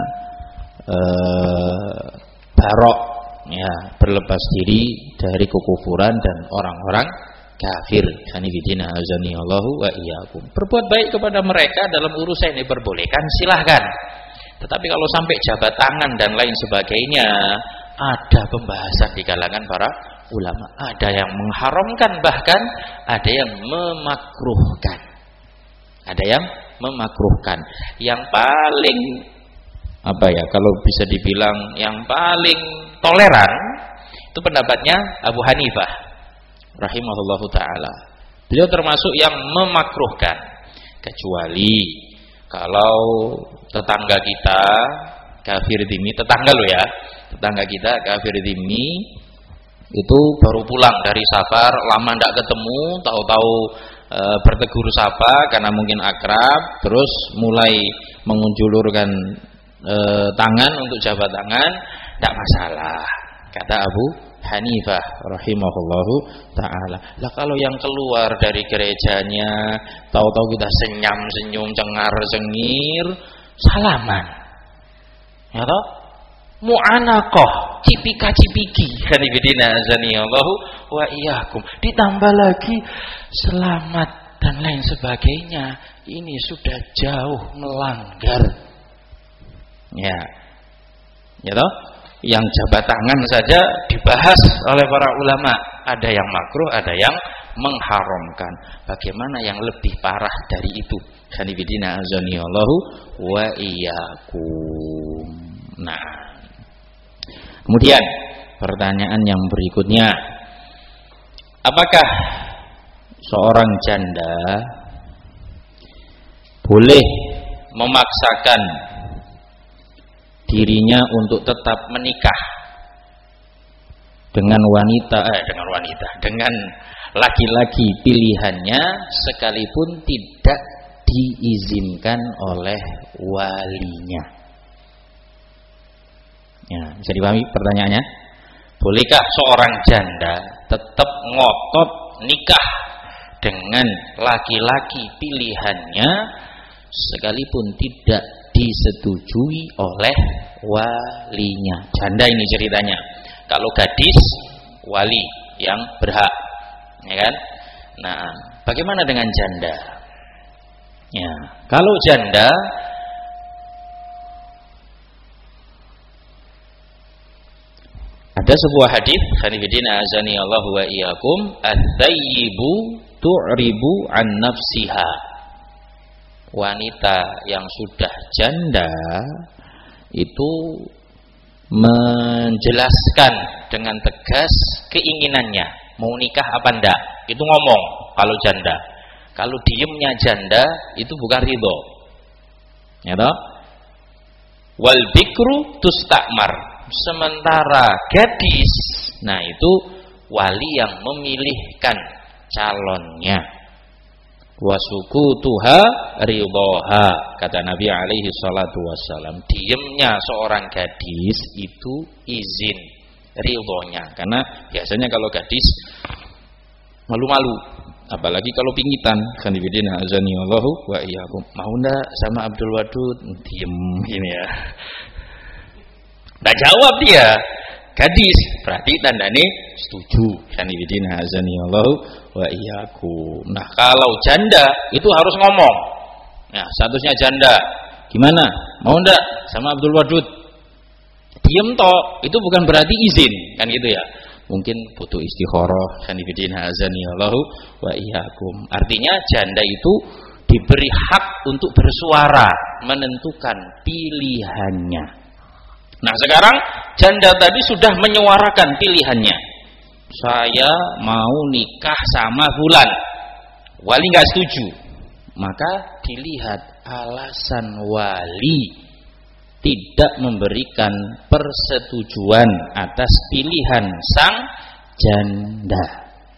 eh, barok, ya, berlepas diri dari kekufuran dan orang-orang kafir. Khadibidina azani Allahu wa iyyakum. Berbuat baik kepada mereka dalam urusan yang diperbolehkan, silahkan. Tetapi kalau sampai jabat tangan dan lain sebagainya, ada pembahasan di kalangan para ulama. Ada yang mengharamkan, bahkan ada yang memakruhkan. Ada yang memakruhkan. Yang paling apa ya, kalau bisa dibilang yang paling toleran itu pendapatnya Abu Hanifah rahimahullahu taala. Beliau termasuk yang memakruhkan, kecuali kalau tetangga kita kafir dhimmi, tetangga lo ya, tetangga kita kafir dhimmi itu baru pulang dari safar, lama tidak ketemu, tahu-tahu e, bertegur sapa karena mungkin akrab, terus mulai mengunjulurkan e, tangan untuk jabat tangan, tidak masalah, kata Abu Hanifah rahimahullahu ta'ala. Lah kalau yang keluar dari gerejanya tahu-tahu kita senyum-senyum, cengar-cengir, salaman, ya toh, mu'anaqah, cipika-cipiki, kanibidina azanillahu wa iyyakum, ditambah lagi selamat dan lain sebagainya. Ini sudah jauh melanggar, ya, ya toh. Yang jabat tangan saja dibahas oleh para ulama, ada yang makruh, ada yang mengharamkan. Bagaimana yang lebih parah dari itu? Khanifidina azanillahu wa iyyakum. Nah, kemudian pertanyaan yang berikutnya, apakah seorang janda boleh memaksakan dirinya untuk tetap menikah dengan wanita eh dengan wanita dengan laki-laki pilihannya sekalipun tidak diizinkan oleh walinya? Ya, bisa dipahami pertanyaannya? Bolehkah seorang janda tetap ngotot nikah dengan laki-laki pilihannya sekalipun tidak disetujui oleh walinya? Janda ini ceritanya. Kalau gadis, wali yang berhak, ya kan? Nah, bagaimana dengan janda? Ya, kalau janda ada sebuah hadis, khanifidina azani Allahu wa iyyakum, at-thayyibu tu'ribu an nafsiha. Wanita yang sudah janda itu menjelaskan dengan tegas keinginannya mau nikah apa ndak. Itu ngomong kalau janda. Kalau diemnya janda itu bukan ridho, ya toh. Wal bikru tustakmar. Sementara gadis, nah itu wali yang memilihkan calonnya. Wasukutuha ridhoha, kata Nabi alaihi salatu wassalam, diemnya seorang gadis itu izin ridhonya. Karena biasanya kalau gadis malu-malu, apalagi kalau pingitan. Khanifidina azani Allahu wa iyyakum, mau ndak sama Abdul Wadud? Diem ini ya, ndak jawab dia. Gadis berarti tandane setuju. Khanifidina azani Allahu wa iyyakum. Nah, kalau janda itu harus ngomong. Nah, statusnya janda. Gimana? Mau ndak sama Abdul Wadud? Diem toh, itu bukan berarti izin, kan gitu ya. Mungkin butuh istikharah. Khanifidina azani Allahu wa iyyakum. Artinya janda itu diberi hak untuk bersuara, menentukan pilihannya. Nah, sekarang janda tadi sudah menyuarakan pilihannya. Saya mau nikah sama fulan. Wali nggak setuju. Maka dilihat alasan wali tidak memberikan persetujuan atas pilihan sang janda.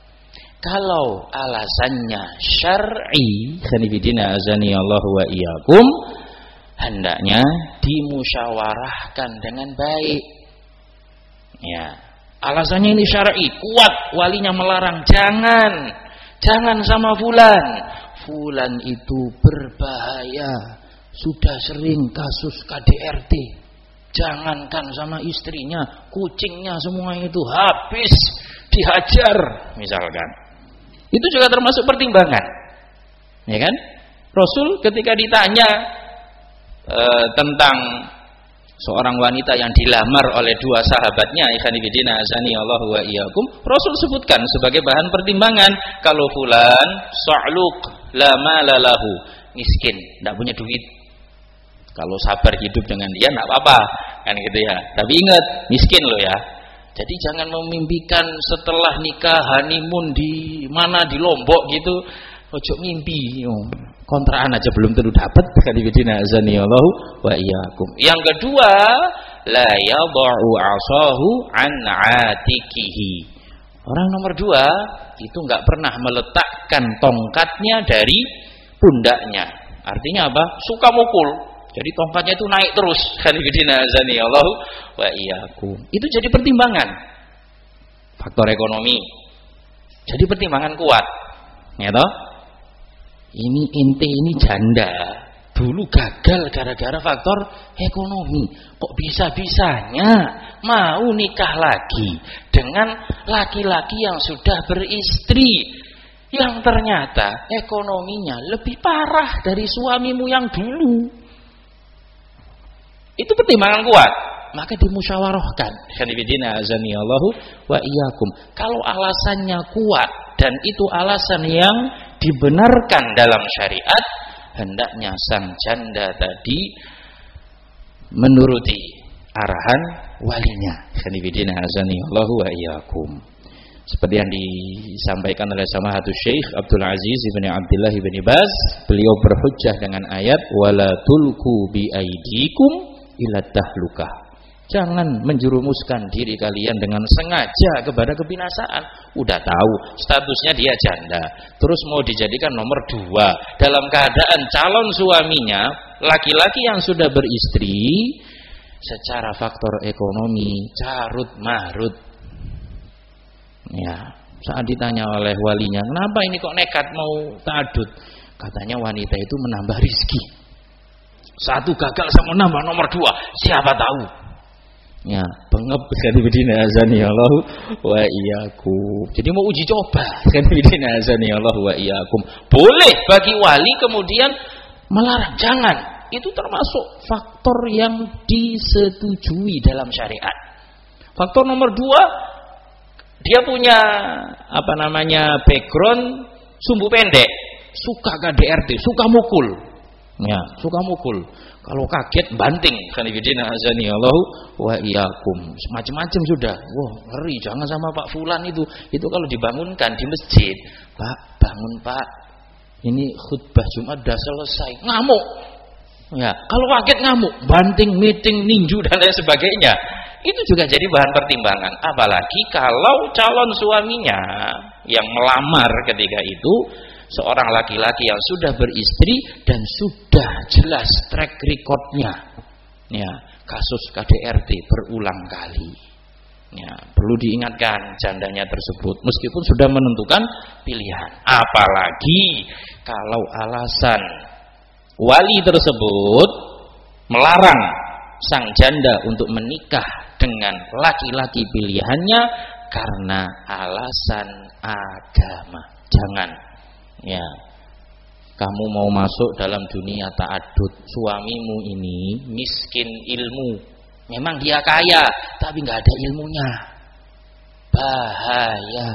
Kalau alasannya syar'i, khanifidina azani Allahu wa iyyakum, hendaknya dimusyawarahkan dengan baik. Ya, alasannya ini syar'i, kuat, walinya melarang, jangan, jangan sama fulan. Fulan itu berbahaya, sudah sering kasus K D R T. Jangankan sama istrinya, kucingnya semua itu habis dihajar, misalkan. Itu juga termasuk pertimbangan, ya kan? Rasul ketika ditanya e, tentang seorang wanita yang dilamar oleh dua sahabatnya, ikhwanifidina azani Allahu wa iyyakum, Rasul sebutkan sebagai bahan pertimbangan, kalau fulan sa'luq la mala lahu, miskin, tidak punya duit. Kalau sabar hidup dengan dia tidak apa-apa, kan gitu ya. Tapi ingat, miskin loh ya. Jadi jangan memimpikan setelah nikah honeymoon di mana, di Lombok gitu. Ojo mimpi. Kontrakan aja belum tentu dapat. Kadibidina azani Allahu wa iyyakum. Yang kedua, la yad'u 'asahu an 'atikihi. Orang nomor dua itu enggak pernah meletakkan tongkatnya dari pundaknya. Artinya apa? Suka mukul. Jadi tongkatnya itu naik terus. Khalifidina azani Allah wa iyyakum. Itu jadi pertimbangan. Faktor ekonomi. Jadi pertimbangan kuat. Ya toh? Ini ente ini janda. Dulu gagal gara-gara faktor ekonomi. Kok bisa-bisanya mau nikah lagi dengan laki-laki yang sudah beristri, yang ternyata ekonominya lebih parah dari suamimu yang dulu. Itu pertimbangan kuat, maka dimusyawarahkan. Khanifidina azani Allahu wa iyyakum. Kalau alasannya kuat dan itu alasan yang dibenarkan dalam syariat, hendaknya sang janda tadi menuruti arahan walinya. Khanifidina azani Allahu wa iyyakum. Seperti yang disampaikan oleh Samahatus Syekh Abdul Aziz bin Abdullah bin Baz, beliau berhujjah dengan ayat wala tulku bi aidikum ila tahlukah. Jangan menjerumuskan diri kalian dengan sengaja kepada kebinasaan. Udah tahu statusnya dia janda, terus mau dijadikan nomor dua dalam keadaan calon suaminya laki-laki yang sudah beristri, secara faktor ekonomi carut marut. Ya, saat ditanya oleh walinya, kenapa ini kok nekat mau ta'adud? Katanya wanita itu menambah rizki. Satu gagal sama nambah nomor dua, siapa tahu? Ya, pengep Khanifidina azani Allah wa iyyakum. Jadi mau uji coba Khanifidina azani Allah wa iyyakum. Boleh bagi wali kemudian melarang, jangan. Itu termasuk faktor yang disetujui dalam syariat. Faktor nomor dua, dia punya apa namanya background sumbu pendek, suka K D R T, suka mukul, ya, suka mukul. Kalau kaget banting. Khanifidina azani Allah wa iyyakum. Macam-macam sudah. Wah, ngeri, jangan sama Pak Fulan itu. Itu kalau dibangunkan di masjid, Pak, bangun Pak. Ini khutbah Jumat sudah selesai. Ngamuk. Ya, kalau kaget ngamuk, banting, meeting, ninju dan lain sebagainya. Itu juga jadi bahan pertimbangan. Apalagi kalau calon suaminya yang melamar ketika itu seorang laki-laki yang sudah beristri dan sudah jelas track recordnya, ya, kasus K D R T berulang kali. Ya, perlu diingatkan jandanya tersebut meskipun sudah menentukan pilihan. Apalagi kalau alasan wali tersebut melarang sang janda untuk menikah dengan laki-laki pilihannya karena alasan agama. Jangan, ya, kamu mau masuk dalam dunia ta'adud, suamimu ini miskin ilmu, memang dia kaya tapi nggak ada ilmunya, bahaya.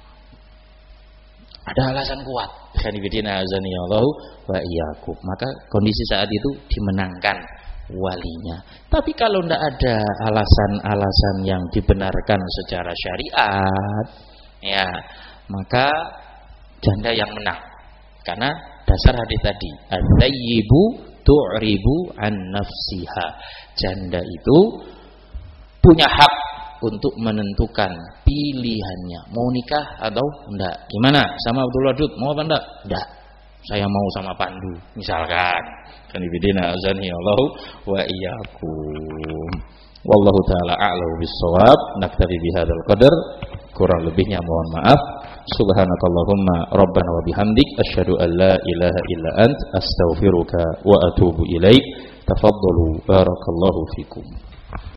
Ada alasan kuat. Khanifidina azani Allah wa iyyakum. Maka kondisi saat itu dimenangkan walinya. Tapi kalau tidak ada alasan-alasan yang dibenarkan secara syariat, ya, maka janda yang menang. Karena dasar hadis tadi, al-thayyibu tu'ribu an nafsiha. Janda itu punya hak untuk menentukan pilihannya, mau nikah atau enggak. Gimana? Sama Abdul Wadud, mau apa enggak? Enggak. Saya mau sama Pandu, misalkan. Khanifidina azani Allah wa iyyakum. Wallahu taala a'lam bis-shawab. Naktafi bihadzal qadar. Kurang lebihnya mohon maaf. Subhanakallahumma rabbana wa bihamdik asyhadu an la ilaha illa ant astaghfiruka wa atubu ilaik. Tafaddalu barakallahu fikum.